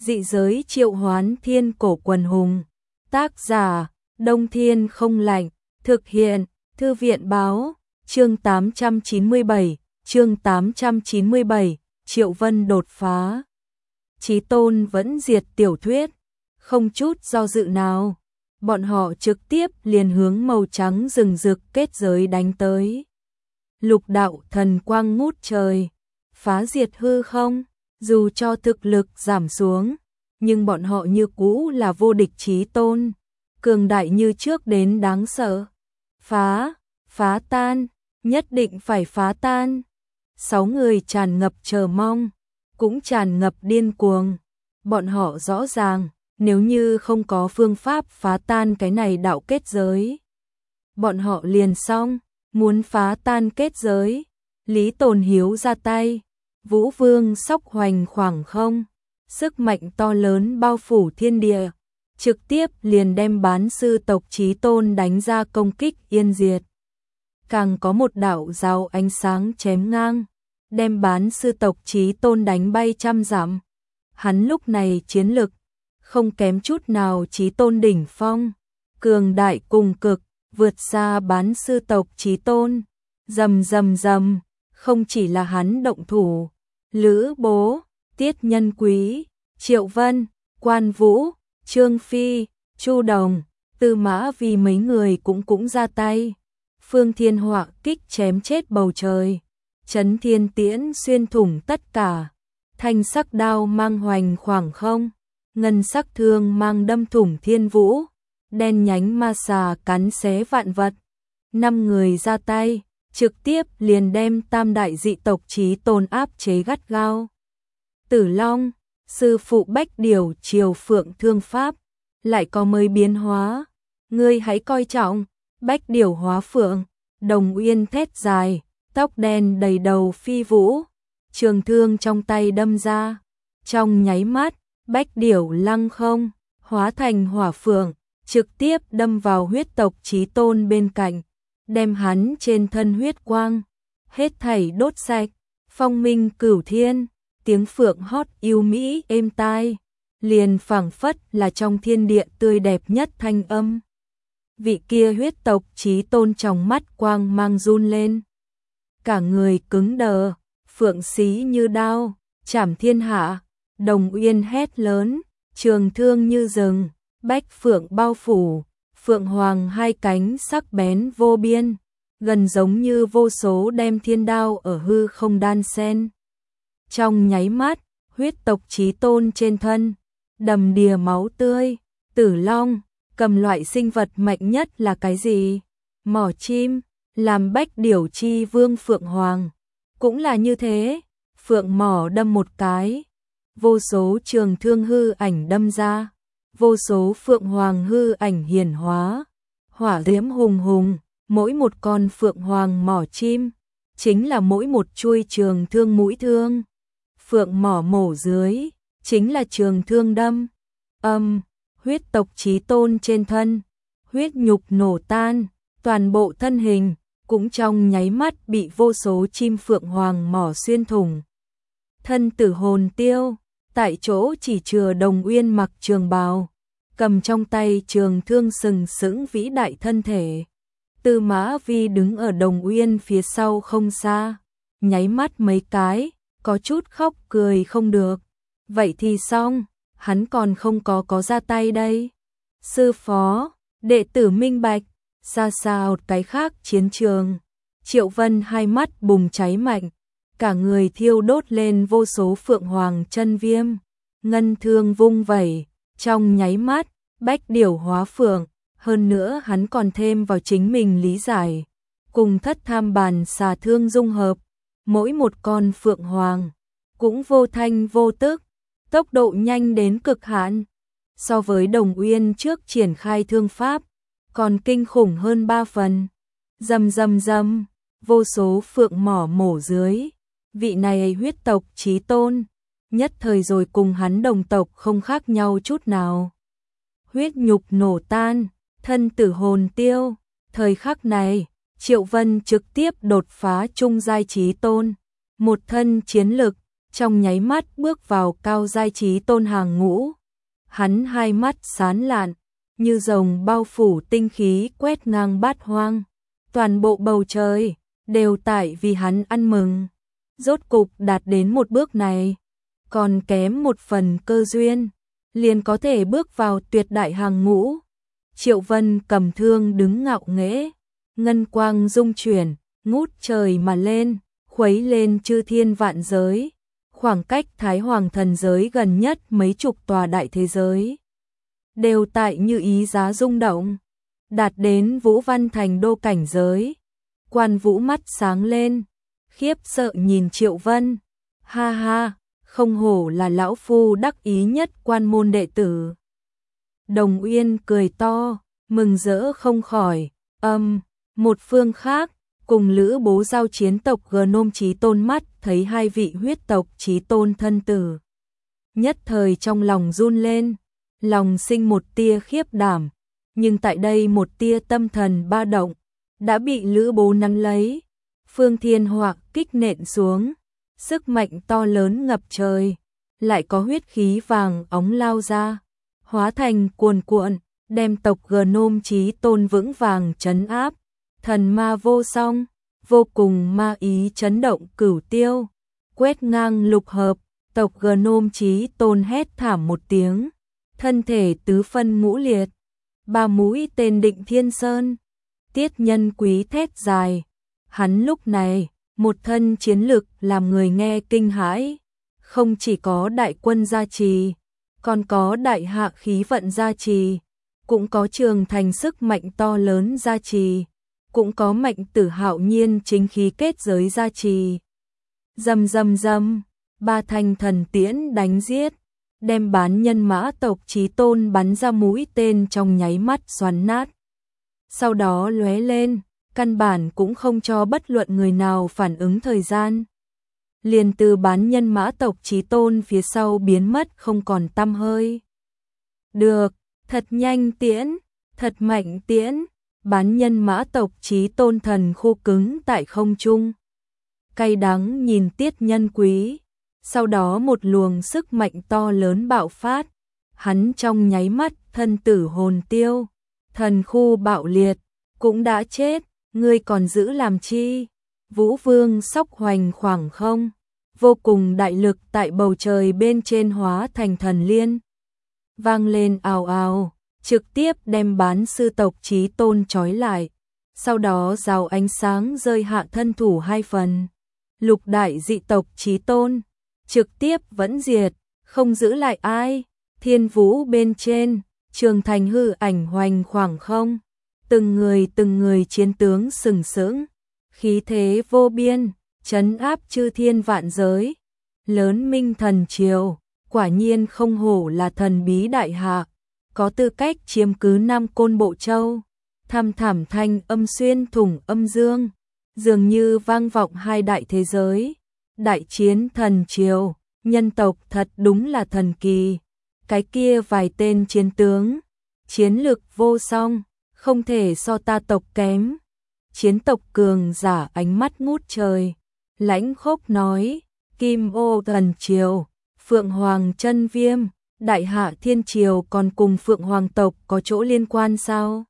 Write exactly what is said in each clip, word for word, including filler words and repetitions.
Dị giới triệu hoán thiên cổ quần hùng. Tác giả, Đông Thiên không lạnh. Thực hiện, Thư viện báo. Chương tám trăm chín mươi bảy, chương tám trăm chín mươi bảy, Triệu Vân đột phá. Chí Tôn vẫn diệt tiểu thuyết, không chút do dự nào. Bọn họ trực tiếp liền hướng màu trắng rừng rực kết giới đánh tới. Lục đạo thần quang ngút trời, phá diệt hư không, dù cho thực lực giảm xuống, nhưng bọn họ như cũ là vô địch Chí Tôn, cường đại như trước đến đáng sợ. Phá, phá tan, nhất định phải phá tan. Sáu người tràn ngập chờ mong, cũng tràn ngập điên cuồng. Bọn họ rõ ràng, nếu như không có phương pháp phá tan cái này đạo kết giới, bọn họ liền xong. Muốn phá tan kết giới, Lý Tồn Hiếu ra tay, Vũ Vương sóc hoành khoảng không, sức mạnh to lớn bao phủ thiên địa, trực tiếp liền đem bán sư tộc Chí Tôn đánh ra công kích yên diệt. Càng có một đạo giáo ánh sáng chém ngang, đem bán sư tộc Chí Tôn đánh bay trăm dặm. Hắn lúc này chiến lực không kém chút nào Chí Tôn đỉnh phong, cường đại cùng cực, vượt xa bán sư tộc Chí Tôn. Rầm rầm rầm, không chỉ là hắn động thủ, Lữ Bố, Tiết Nhân Quý, Triệu Vân, Quan Vũ, Trương Phi, Chu Đồng, Tư Mã vì mấy người cũng cũng ra tay. Phương Thiên Họa kích chém chết bầu trời, Chấn Thiên Tiễn xuyên thủng tất cả, thanh sắc đao mang hoành khoảng không, ngân sắc thương mang đâm thủng thiên vũ, đen nhánh ma xà cắn xé vạn vật. Năm người ra tay, trực tiếp liền đem tam đại dị tộc Chí Tôn áp chế gắt gao. Tử Long, sư phụ Bách Điểu Triều Phượng thương pháp, lại có mới biến hóa. Ngươi hãy coi trọng. Bách Điểu hóa phượng, Đồng Uyên thét dài, tóc đen đầy đầu phi vũ, trường thương trong tay đâm ra. Trong nháy mắt, Bách Điểu lăng không, hóa thành hỏa phượng, trực tiếp đâm vào huyết tộc Chí Tôn bên cạnh, đem hắn trên thân huyết quang hết thảy đốt sạch. Phong minh cửu thiên, tiếng phượng hót yêu mỹ êm tai, liền phảng phất là trong thiên địa tươi đẹp nhất thanh âm. Vị kia huyết tộc Chí Tôn trong mắt quang mang run lên, cả người cứng đờ, phượng xí như đao, chảm thiên hạ. Đồng Uyên hét lớn, trường thương như rừng, bách phượng bao phủ, phượng hoàng hai cánh sắc bén vô biên, gần giống như vô số đem thiên đao ở hư không đan xen. Trong nháy mắt, huyết tộc Chí Tôn trên thân đầm đìa máu tươi. Tử Long, cầm loại sinh vật mạnh nhất là cái gì? Mỏ chim, làm Bách Điểu chi vương phượng hoàng, cũng là như thế. Phượng mỏ đâm một cái, vô số trường thương hư ảnh đâm ra, vô số phượng hoàng hư ảnh hiển hóa, hỏa diễm hùng hùng. Mỗi một con phượng hoàng mỏ chim chính là mỗi một chuôi trường thương mũi thương. Phượng mỏ mổ dưới chính là trường thương đâm. Âm, huyết tộc Chí Tôn trên thân, huyết nhục nổ tan, toàn bộ thân hình cũng trong nháy mắt bị vô số chim phượng hoàng mỏ xuyên thủng. Thân tử hồn tiêu, tại chỗ chỉ chừa Đồng Uyên mặc trường bào, cầm trong tay trường thương sừng sững vĩ đại thân thể. Tư Mã Vi đứng ở Đồng Uyên phía sau không xa, nháy mắt mấy cái, có chút khóc cười không được. Vậy thì xong, hắn còn không có có ra tay đây. Sư phó, đệ tử minh bạch. Xa xa một cái khác chiến trường, Triệu Vân hai mắt bùng cháy mạnh, cả người thiêu đốt lên vô số phượng hoàng chân viêm, ngân thương vung vẩy, trong nháy mắt, Bách Điểu hóa phượng. Hơn nữa hắn còn thêm vào chính mình lý giải, cùng thất tham bàn xà thương dung hợp, mỗi một con phượng hoàng cũng vô thanh vô tức, tốc độ nhanh đến cực hạn. So với Đồng Uyên trước triển khai thương pháp, còn kinh khủng hơn ba phần. Rầm rầm rầm, vô số phượng mỏ mổ dưới, vị này huyết tộc Chí Tôn, nhất thời rồi cùng hắn đồng tộc không khác nhau chút nào. Huyết nhục nổ tan, thân tử hồn tiêu. Thời khắc này, Triệu Vân trực tiếp đột phá trung giai Chí Tôn, một thân chiến lực trong nháy mắt bước vào cao giai trí tôn hàng ngũ. Hắn hai mắt sáng lạn, như rồng bao phủ tinh khí quét ngang bát hoang. Toàn bộ bầu trời đều tại vì hắn ăn mừng. Rốt cục đạt đến một bước này, còn kém một phần cơ duyên, liền có thể bước vào tuyệt đại hàng ngũ. Triệu Vân cầm thương đứng ngạo nghễ, ngân quang dung chuyển, ngút trời mà lên, khuấy lên chư thiên vạn giới. Khoảng cách Thái Hoàng thần giới gần nhất mấy chục tòa đại thế giới đều tại như ý giá rung động, đạt đến Vũ Văn thành đô cảnh giới. Quan Vũ mắt sáng lên, khiếp sợ nhìn Triệu Vân, ha ha, không hổ là lão phu đắc ý nhất quan môn đệ tử. Đồng Uyên cười to, mừng rỡ không khỏi. Âm, một phương khác, cùng Lữ Bố giao chiến tộc Gnome Chí Tôn mắt thấy hai vị huyết tộc Chí Tôn thân tử, nhất thời trong lòng run lên, lòng sinh một tia khiếp đảm, nhưng tại đây một tia tâm thần ba động đã bị Lữ Bố nắm lấy. Phương thiên hỏa kích nện xuống, sức mạnh to lớn ngập trời, lại có huyết khí vàng óng lao ra, hóa thành cuồn cuộn, đem tộc Gnome Chí Tôn vững vàng trấn áp. Thần ma vô song, vô cùng ma ý chấn động cửu tiêu, quét ngang lục hợp. Tộc Gnome Chí Tôn hét thảm một tiếng, thân thể tứ phân ngũ liệt, ba mũi tên Định Thiên Sơn. Tiết Nhân Quý thét dài, hắn lúc này một thân chiến lực làm người nghe kinh hãi, không chỉ có đại quân gia trì, còn có đại hạ khí vận gia trì, cũng có Trường Thành sức mạnh to lớn gia trì, cũng có Mạnh Tử Hạo Nhiên chính khí kết giới gia trì. Rầm rầm rầm, ba thanh thần tiễn đánh giết, đem bán nhân mã tộc Chí Tôn bắn ra mũi tên trong nháy mắt xoắn nát. Sau đó lóe lên, căn bản cũng không cho bất luận người nào phản ứng thời gian. Liền từ bán nhân mã tộc Chí Tôn phía sau biến mất không còn tăm hơi. Được, thật nhanh tiễn, thật mạnh tiễn. Bán nhân mã tộc Chí Tôn thần khô cứng tại không trung. Cay đắng nhìn Tiết Nhân Quý, sau đó một luồng sức mạnh to lớn bạo phát, hắn trong nháy mắt thân tử hồn tiêu, thần khu bạo liệt, cũng đã chết, ngươi còn giữ làm chi? Vũ Vương sóc hoành khoảng không, vô cùng đại lực tại bầu trời bên trên hóa thành thần liên, vang lên ào ào, trực tiếp đem bán sư tộc Chí Tôn trói lại, sau đó rào ánh sáng rơi hạ thân thủ hai phần. Lục đại dị tộc Chí Tôn trực tiếp vẫn diệt, không giữ lại ai. Thiên vũ bên trên, Trường Thành hư ảnh hoành khoảng không, từng người từng người chiến tướng sừng sững, khí thế vô biên, trấn áp chư thiên vạn giới. Lớn Minh thần triều, quả nhiên không hổ là thần bí đại hạ, có tư cách chiếm cứ Nam Côn Bộ Châu. Thăm thảm thanh âm xuyên thủng âm dương, dường như vang vọng hai đại thế giới. Đại chiến thần triều, nhân tộc thật đúng là thần kỳ. Cái kia vài tên chiến tướng, chiến lực vô song, không thể so ta tộc kém. Chiến tộc cường giả ánh mắt ngút trời, lãnh khốc nói, Kim Ô thần triều, Phượng Hoàng chân viêm, Đại Hạ Thiên Triều còn cùng Phượng Hoàng tộc có chỗ liên quan sao?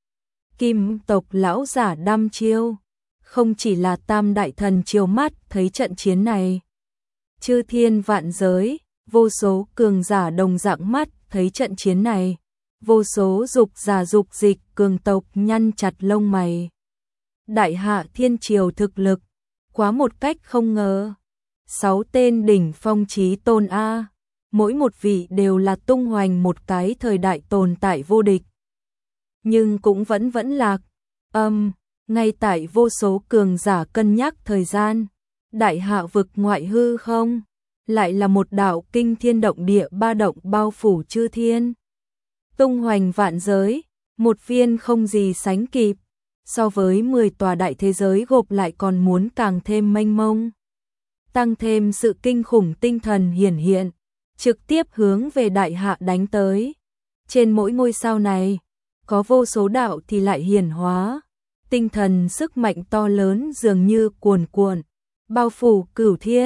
Kim tộc lão giả đăm chiêu, không chỉ là tam đại thần triều mắt thấy trận chiến này. Chư thiên vạn giới, vô số cường giả đồng dạng mắt thấy trận chiến này. Vô số dục giả dục dịch cường tộc nhăn chặt lông mày. Đại Hạ Thiên Triều thực lực, quá một cách không ngờ. Sáu tên đỉnh phong Chí Tôn A, mỗi một vị đều là tung hoành một cái thời đại tồn tại vô địch. Nhưng cũng vẫn vẫn lạc. Âm, ngay tại vô số cường giả cân nhắc thời gian, Đại Hạ vực ngoại hư không, lại là một đạo kinh thiên động địa ba động bao phủ chư thiên. Tung hoành vạn giới, một viên không gì sánh kịp, so với mười tòa đại thế giới gộp lại còn muốn càng thêm mênh mông. Tăng thêm sự kinh khủng tinh thần hiển hiện, trực tiếp hướng về Đại Hạ đánh tới. Trên mỗi ngôi sao này, có vô số đạo thì lại hiển hóa. Tinh thần sức mạnh to lớn dường như cuồn cuộn, bao phủ cửu thiên,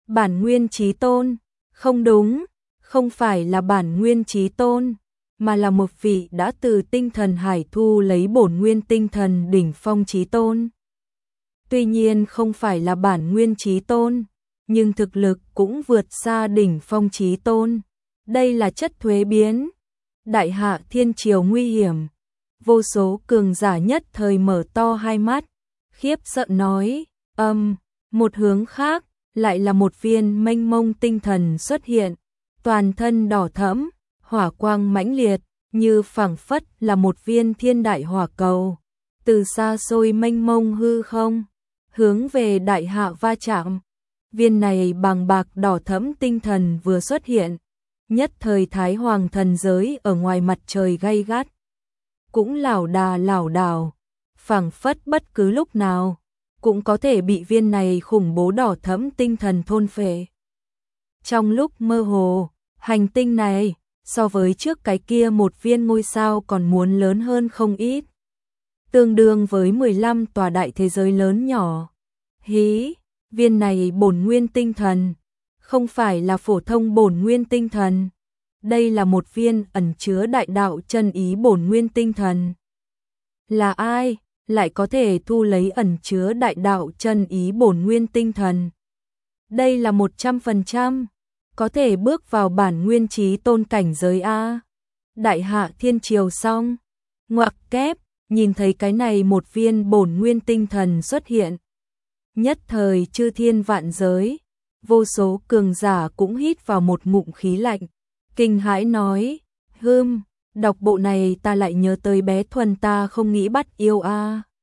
Bản nguyên chí tôn, không đúng, không phải là bản nguyên chí tôn, mà là một vị đã từ tinh thần hải thu lấy bổn nguyên tinh thần đỉnh phong chí tôn. Tuy nhiên không phải là bản nguyên chí tôn, nhưng thực lực cũng vượt xa đỉnh phong chí tôn. Đây là chất thuế biến. Đại hạ thiên triều nguy hiểm. Vô số cường giả nhất thời mở to hai mắt, khiếp sợ nói, âm, một hướng khác, lại là một viên mênh mông tinh thần xuất hiện, toàn thân đỏ thẫm, hỏa quang mãnh liệt, như phảng phất là một viên thiên đại hỏa cầu, từ xa xôi mênh mông hư không, hướng về đại hạ va chạm. Viên này bằng bạc đỏ thẫm tinh thần vừa xuất hiện, nhất thời Thái Hoàng thần giới ở ngoài mặt trời gay gắt, cũng lảo đà lảo đảo, phảng phất bất cứ lúc nào cũng có thể bị viên này khủng bố đỏ thẫm tinh thần thôn phệ. Trong lúc mơ hồ, hành tinh này so với trước cái kia một viên ngôi sao còn muốn lớn hơn không ít, tương đương với mười lăm tòa đại thế giới lớn nhỏ. Hí, viên này bổn nguyên tinh thần, không phải là phổ thông bổn nguyên tinh thần, đây là một viên ẩn chứa đại đạo chân ý bổn nguyên tinh thần. Là ai lại có thể thu lấy ẩn chứa đại đạo chân ý bổn nguyên tinh thần? Đây là một trăm phần trăm có thể bước vào bản nguyên chí tôn cảnh giới a. Đại hạ thiên triều xong, ngoặc kép, nhìn thấy cái này một viên bổn nguyên tinh thần xuất hiện, nhất thời chư thiên vạn giới, vô số cường giả cũng hít vào một ngụm khí lạnh, kinh hãi nói, hừm, đọc bộ này ta lại nhớ tới bé Thuần ta không nghĩ bắt yêu a.